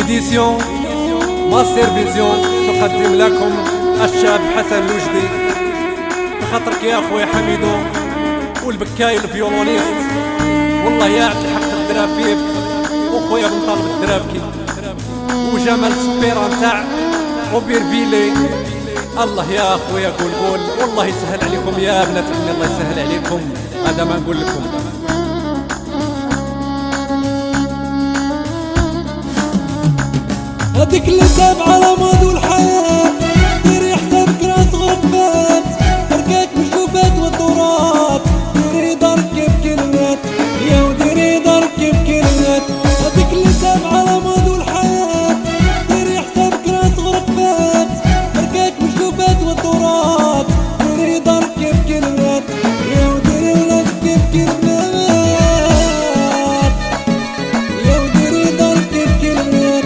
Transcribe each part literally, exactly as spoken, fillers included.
إديسيون ماستر فيزيون تقدم لكم الشاب حسن لوجدي بخاطرك يا اخويا حميدو والبكاي الفيولونيست. والله يا عبد الحق الدرافيب وخويا بن طالب الدرابكي وجمال سبيرا نتاع وبيرفيلي. الله يا اخويا قول قول والله يسهل عليكم يا بنات مني، الله يسهل عليكم. هذا ما نقول لكم. هذيك اللي تاب على ماضي الحياة ديري حسابك راس غرفات تركاك بالشوفات والدورات ديري دارك بكلمات يا وديري دارك بكلمات. هذيك اللي تاب على ماضي الحياة ديري حسابك راس غرفات تركاك بالشوفات والدورات ديري دارك بكلمات يا وديري ولادك بكلمات يا وديري دارك بكلمات.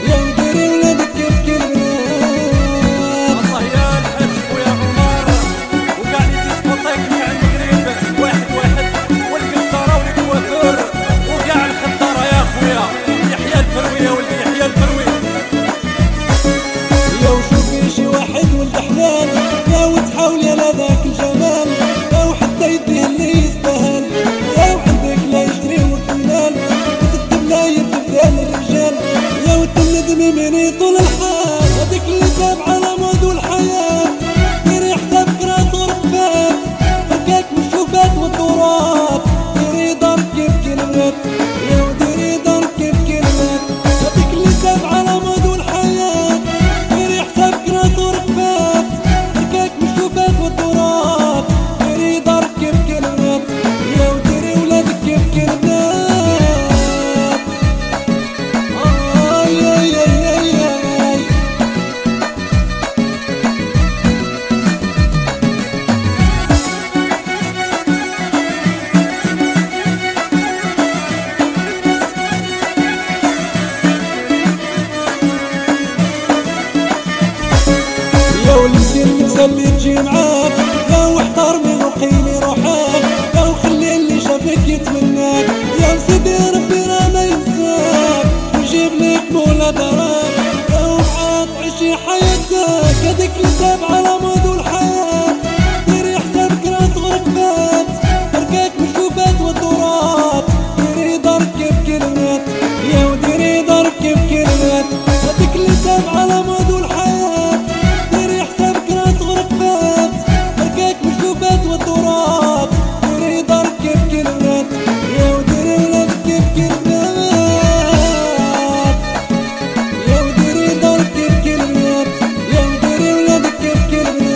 مني طول الحال هذيك اللي تاب على مود الحياة ديري حسابك راس غرفات فكاك من الشوفات والدورات ديري دارك بكلمات يا وديري دارك بكلمات. هذيك اللي تاب على مود الحياة ديري حسابك راس غرفات فكاك من الشوفات والدورات ديري دارك بكلمات يا وديري ولادك بكلمات. اللي تجي معاك يا واحتار من وقيلي روحك يا وخلي اللي شافك يتمناك يا سيدي ربي راه ما ينساك ويجيب لك مولا دراك يا وعاد عيشي حياتك. هذيك اللي تاب على مود الحياة ديري حسابك راس غرفات تركاك من الشوفات والدورات ديري دارك بكلمات يا وديري دارك بكلمات. هذيك اللي تاب على مود الحياة ديري حسابك راس غرفات تركاك بالشوفات والدورات ديري دارك بكلمات يا وديري ولادك بكلمات يا وديري دارك بكلمات يا وديري ولادك بكلمات.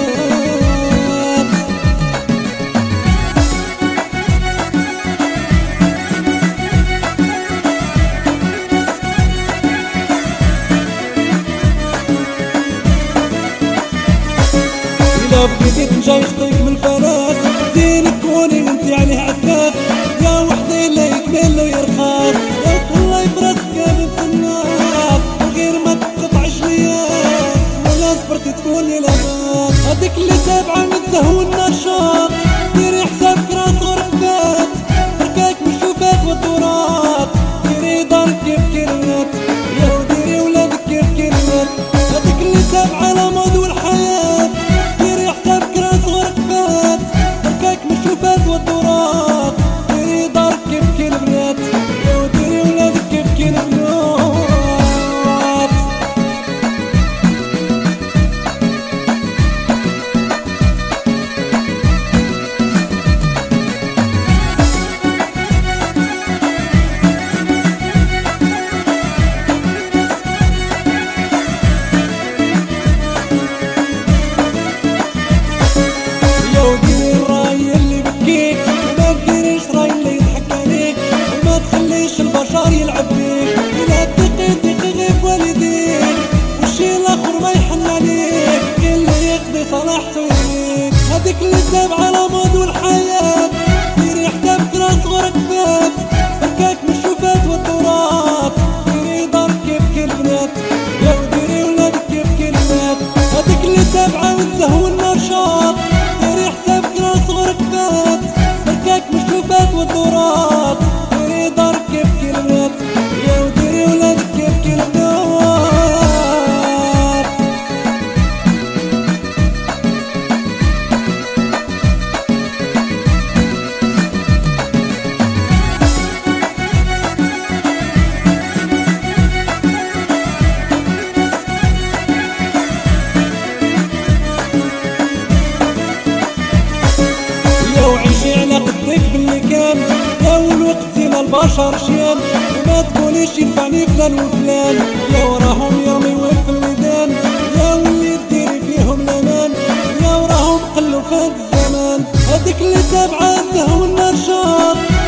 إلا بغيتي تنجاي خطيك من الفراس زين تكوني انتي عليه عفاف يا وحدي لا يكمل له يرخاص يا تهلاي براسك كامل في الناس غير ما تقطعش لياس ولا صبرتي تكوني لاباس. هذيك اللي تابعة من الزهو والنشاط ديري حسابك راس غرفات تركاك من الشوفات والدورات ديري دارك بكلمات يا وديري ولادك بكلمات. هذيك اللي تابعة على مود الحياة ديري حسابك راس غرفات البشر شيان، وما تقوليش ينفعني فلان وفلان، يا وراهم يرميوك في الودان، يا واللي ديري فيهم الامان، يا وراهم قلوا في هاد الزمان، هاديك اللي تابعته والنار شاط